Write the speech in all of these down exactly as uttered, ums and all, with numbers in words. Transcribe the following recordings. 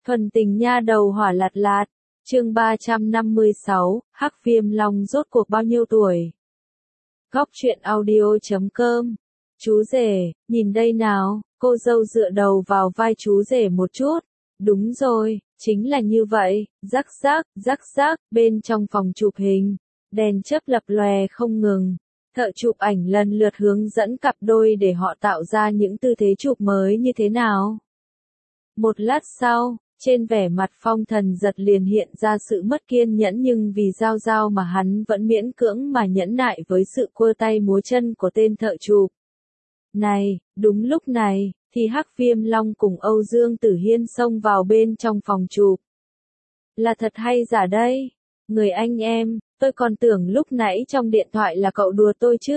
Thuần tình nha đầu hỏa lạt lạt, chương ba trăm năm mươi sáu, Hắc Viêm Long rốt cuộc bao nhiêu tuổi? Góc truyện audio chấm com. Chú rể, nhìn đây nào, cô dâu dựa đầu vào vai chú rể một chút. Đúng rồi, chính là như vậy, rắc rắc, rắc rắc, bên trong phòng chụp hình, đèn chớp lập lòe không ngừng. Thợ chụp ảnh lần lượt hướng dẫn cặp đôi để họ tạo ra những tư thế chụp mới như thế nào. Một lát sau, trên vẻ mặt Phong Thần Giật liền hiện ra sự mất kiên nhẫn, nhưng vì Giao Giao mà hắn vẫn miễn cưỡng mà nhẫn nại với sự quơ tay múa chân của tên thợ chụp. Này, đúng lúc này, thì Hắc Viêm Long cùng Âu Dương Tử Hiên xông vào bên trong phòng chụp. Là thật hay giả đây? Người anh em, tôi còn tưởng lúc nãy trong điện thoại là cậu đùa tôi chứ.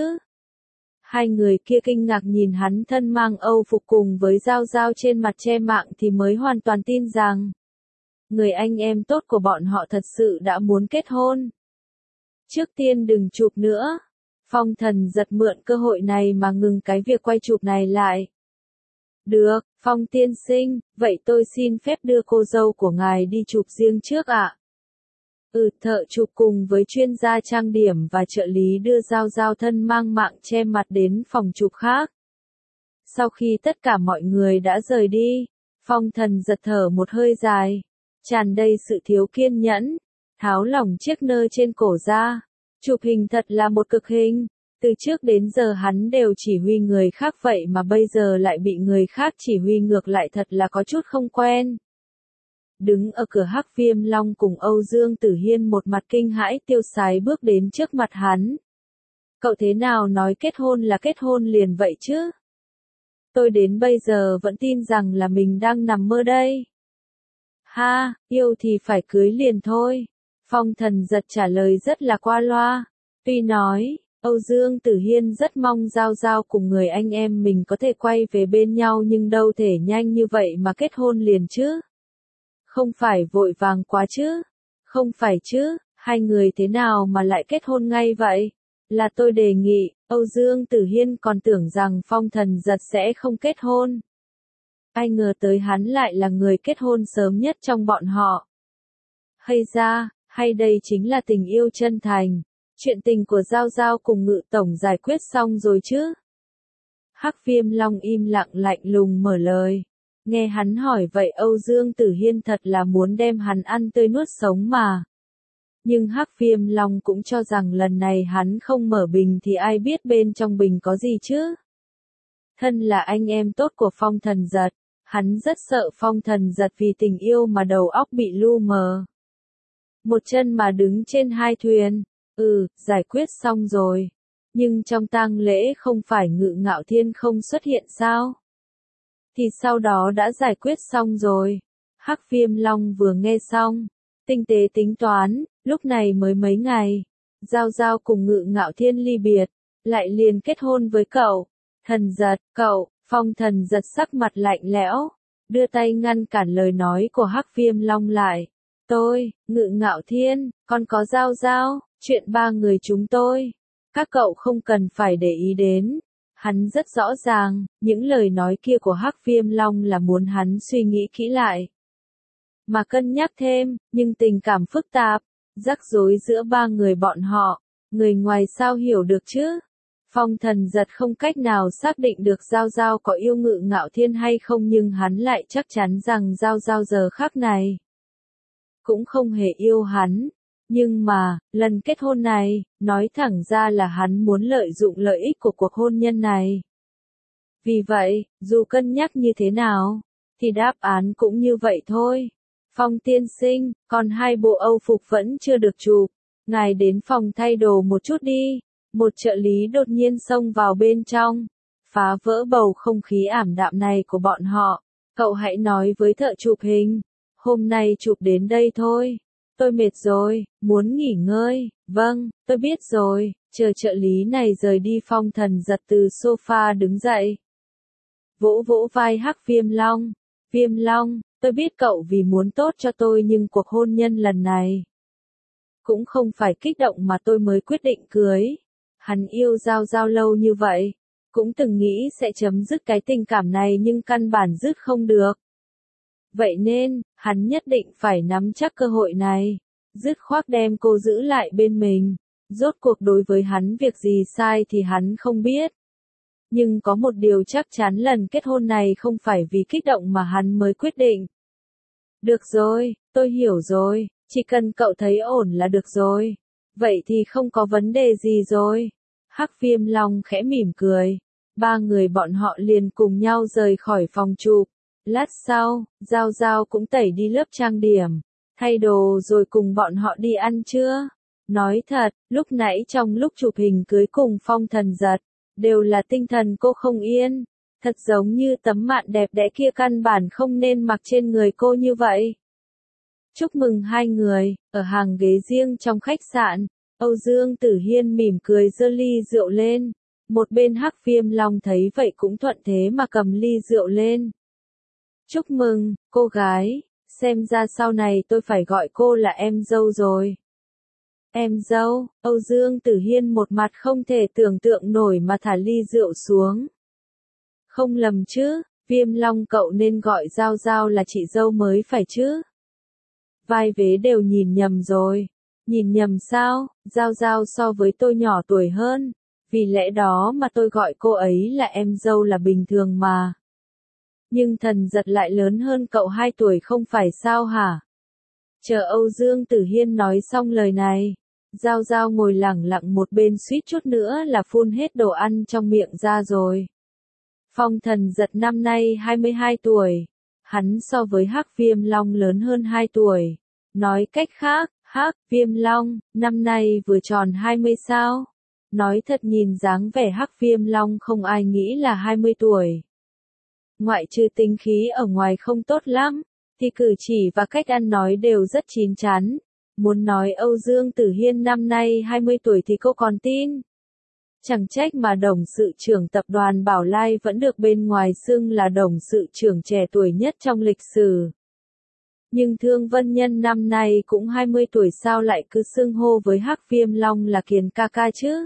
Hai người kia kinh ngạc nhìn hắn thân mang Âu phục cùng với Giao Giao trên mặt che mạng thì mới hoàn toàn tin rằng người anh em tốt của bọn họ thật sự đã muốn kết hôn. Trước tiên đừng chụp nữa. Phong Thần Giật mượn cơ hội này mà ngừng cái việc quay chụp này lại. Được, Phong tiên sinh, vậy tôi xin phép đưa cô dâu của ngài đi chụp riêng trước ạ. Ừ, thợ chụp cùng với chuyên gia trang điểm và trợ lý đưa Giao Giao thân mang mạng che mặt đến phòng chụp khác. Sau khi tất cả mọi người đã rời đi, Phong Thần Giật thở một hơi dài, tràn đầy sự thiếu kiên nhẫn, tháo lỏng chiếc nơ trên cổ ra. Chụp hình thật là một cực hình, từ trước đến giờ hắn đều chỉ huy người khác vậy mà bây giờ lại bị người khác chỉ huy ngược lại, thật là có chút không quen. Đứng ở cửa, Hắc Viêm Long cùng Âu Dương Tử Hiên một mặt kinh hãi tiêu sái bước đến trước mặt hắn. Cậu thế nào nói kết hôn là kết hôn liền vậy chứ? Tôi đến bây giờ vẫn tin rằng là mình đang nằm mơ đây. Ha, yêu thì phải cưới liền thôi. Phong Thần Giật trả lời rất là qua loa. Tuy nói, Âu Dương Tử Hiên rất mong Giao Giao cùng người anh em mình có thể quay về bên nhau, nhưng đâu thể nhanh như vậy mà kết hôn liền chứ. Không phải vội vàng quá chứ? Không phải chứ, hai người thế nào mà lại kết hôn ngay vậy? Là tôi đề nghị. Âu Dương Tử Hiên còn tưởng rằng Phong Thần Giật sẽ không kết hôn. Ai ngờ tới hắn lại là người kết hôn sớm nhất trong bọn họ. Hay ra, hay đây chính là tình yêu chân thành. Chuyện tình của Giao Giao cùng Ngự Tổng giải quyết xong rồi chứ? Hắc Viêm Long im lặng lạnh lùng mở lời. Nghe hắn hỏi vậy Âu Dương Tử Hiên thật là muốn đem hắn ăn tươi nuốt sống mà. Nhưng Hắc Viêm Long cũng cho rằng lần này hắn không mở bình thì ai biết bên trong bình có gì chứ. Thân là anh em tốt của Phong Thần Giật, hắn rất sợ Phong Thần Giật vì tình yêu mà đầu óc bị lu mờ. Một chân mà đứng trên hai thuyền. Ừ, giải quyết xong rồi. Nhưng trong tang lễ không phải Ngự Ngạo Thiên không xuất hiện sao? Thì sau đó đã giải quyết xong rồi. Hắc Viêm Long vừa nghe xong, tinh tế tính toán, lúc này mới mấy ngày. Giao Giao cùng Ngự Ngạo Thiên ly biệt, lại liền kết hôn với cậu. Thần Giật, cậu. Phong Thần Giật sắc mặt lạnh lẽo, đưa tay ngăn cản lời nói của Hắc Viêm Long lại. Tôi, Ngự Ngạo Thiên, còn có Giao Giao, chuyện ba người chúng tôi, các cậu không cần phải để ý đến. Hắn rất rõ ràng, những lời nói kia của Hắc Viêm Long là muốn hắn suy nghĩ kỹ lại. Mà cân nhắc thêm, nhưng tình cảm phức tạp, rắc rối giữa ba người bọn họ, người ngoài sao hiểu được chứ? Phong Thần Giật không cách nào xác định được Giao Giao có yêu Ngự Ngạo Thiên hay không, nhưng hắn lại chắc chắn rằng Giao Giao giờ khắc này cũng không hề yêu hắn. Nhưng mà, lần kết hôn này, nói thẳng ra là hắn muốn lợi dụng lợi ích của cuộc hôn nhân này. Vì vậy, dù cân nhắc như thế nào, thì đáp án cũng như vậy thôi. Phong tiên sinh, còn hai bộ Âu phục vẫn chưa được chụp. Ngài đến phòng thay đồ một chút đi. Một trợ lý đột nhiên xông vào bên trong, phá vỡ bầu không khí ảm đạm này của bọn họ. Cậu hãy nói với thợ chụp hình, hôm nay chụp đến đây thôi. Tôi mệt rồi, muốn nghỉ ngơi. Vâng, tôi biết rồi. Chờ trợ lý này rời đi, Phong Thần Giật từ sofa đứng dậy, vỗ vỗ vai Hắc Viêm Long. Viêm Long, tôi biết cậu vì muốn tốt cho tôi, nhưng cuộc hôn nhân lần này cũng không phải kích động mà tôi mới quyết định cưới. Hắn yêu Giao Giao lâu như vậy, cũng từng nghĩ sẽ chấm dứt cái tình cảm này nhưng căn bản dứt không được. Vậy nên, Hắn nhất định phải nắm chắc cơ hội này, dứt khoát đem cô giữ lại bên mình. Rốt cuộc đối với hắn việc gì sai thì hắn không biết. Nhưng có một điều chắc chắn lần kết hôn này không phải vì kích động mà hắn mới quyết định. Được rồi, tôi hiểu rồi, chỉ cần cậu thấy ổn là được rồi. Vậy thì không có vấn đề gì rồi. Hắc Viêm Long khẽ mỉm cười. Ba người bọn họ liền cùng nhau rời khỏi phòng chụp. Lát sau, Giao Giao cũng tẩy đi lớp trang điểm, thay đồ rồi cùng bọn họ đi ăn trưa. Nói thật, lúc nãy trong lúc chụp hình cưới cùng Phong Thần Giật, đều là tinh thần cô không yên. Thật giống như tấm mạn đẹp đẽ kia căn bản không nên mặc trên người cô như vậy. Chúc mừng hai người, ở hàng ghế riêng trong khách sạn, Âu Dương Tử Hiên mỉm cười giơ ly rượu lên. Một bên Hắc Viêm Long thấy vậy cũng thuận thế mà cầm ly rượu lên. Chúc mừng, cô gái, xem ra sau này tôi phải gọi cô là em dâu rồi. Em dâu, Âu Dương Tử Hiên một mặt không thể tưởng tượng nổi mà thả ly rượu xuống. Không lầm chứ, Viêm Long cậu nên gọi Giao Giao là chị dâu mới phải chứ. Vai vế đều nhìn nhầm rồi. Nhìn nhầm sao, Giao Giao so với tôi nhỏ tuổi hơn. Vì lẽ đó mà tôi gọi cô ấy là em dâu là bình thường mà. Nhưng Thần Giật lại lớn hơn cậu hai tuổi không phải sao hả? Chờ Âu Dương Tử Hiên nói xong lời này, Giao Giao ngồi lẳng lặng một bên suýt chút nữa là phun hết đồ ăn trong miệng ra rồi. Phong Thần Giật năm nay hai mươi hai tuổi, hắn so với Hắc Viêm Long lớn hơn hai tuổi. Nói cách khác, Hắc Viêm Long, năm nay vừa tròn hai mươi sao? Nói thật nhìn dáng vẻ Hắc Viêm Long không ai nghĩ là hai mươi tuổi. Ngoại trừ tính khí ở ngoài không tốt lắm, thì cử chỉ và cách ăn nói đều rất chín chắn. Muốn nói Âu Dương Tử Hiên năm nay hai mươi tuổi thì cô còn tin. Chẳng trách mà đồng sự trưởng tập đoàn Bảo Lai vẫn được bên ngoài xưng là đồng sự trưởng trẻ tuổi nhất trong lịch sử. Nhưng Thương Vân Nhân năm nay cũng hai mươi tuổi sao lại cứ xưng hô với Hắc Viêm Long là Kiền ca ca chứ?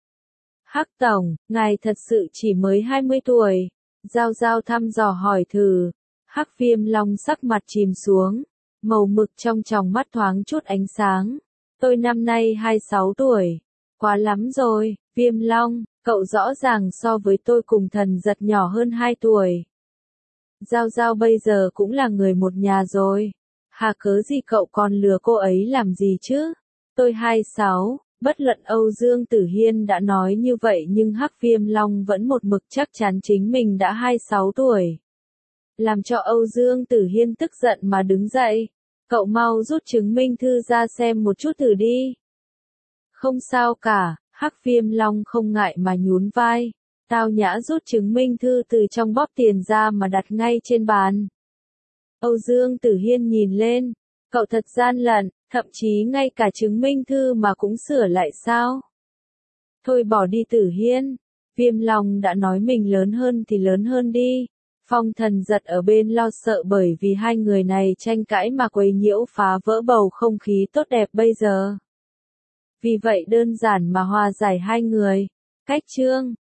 Hắc Tổng, ngài thật sự chỉ mới hai mươi tuổi. Giao Giao thăm dò hỏi thử. Hắc Viêm Long sắc mặt chìm xuống. Màu mực trong tròng mắt thoáng chút ánh sáng. Tôi năm nay hai mươi sáu tuổi. Quá lắm rồi, Viêm Long, cậu rõ ràng so với tôi cùng Thần Giật nhỏ hơn hai tuổi. Giao Giao bây giờ cũng là người một nhà rồi. Hà cớ gì cậu còn lừa cô ấy làm gì chứ? Tôi hai mươi sáu, bất luận Âu Dương Tử Hiên đã nói như vậy nhưng Hắc Viêm Long vẫn một mực chắc chắn chính mình đã hai mươi sáu tuổi. Làm cho Âu Dương Tử Hiên tức giận mà đứng dậy. Cậu mau rút chứng minh thư ra xem một chút thử đi. Không sao cả, Hắc Viêm Long không ngại mà nhún vai. Tao nhã rút chứng minh thư từ trong bóp tiền ra mà đặt ngay trên bàn. Âu Dương Tử Hiên nhìn lên. Cậu thật gian lận, thậm chí ngay cả chứng minh thư mà cũng sửa lại sao? Thôi bỏ đi Tử Hiên. Viêm Long đã nói mình lớn hơn thì lớn hơn đi. Phong Thần Giật ở bên lo sợ bởi vì hai người này tranh cãi mà quấy nhiễu phá vỡ bầu không khí tốt đẹp bây giờ. Vì vậy đơn giản mà hòa giải hai người. Cách chương